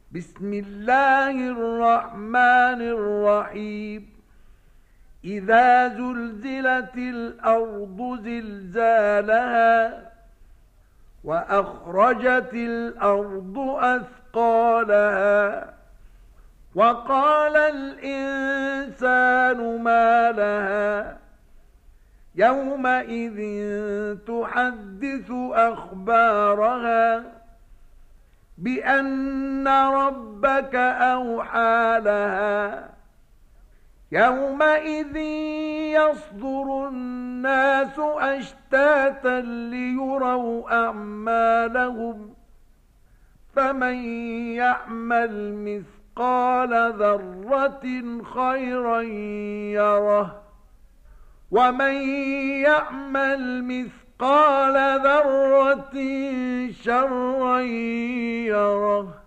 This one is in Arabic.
بسم الله الرحمن الرحيم إذا زلزلت الأرض زلزالها وأخرجت الأرض أثقالها وقال الإنسان ما لها يومئذ تحدث أخبارها بأن ربك أوحى لها يومئذ يصدر الناس أشتاتا ليروا أعمالهم فمن يعمل مثقال ذرة خيرا يره ومن يعمل مثقال ذرة شرا يره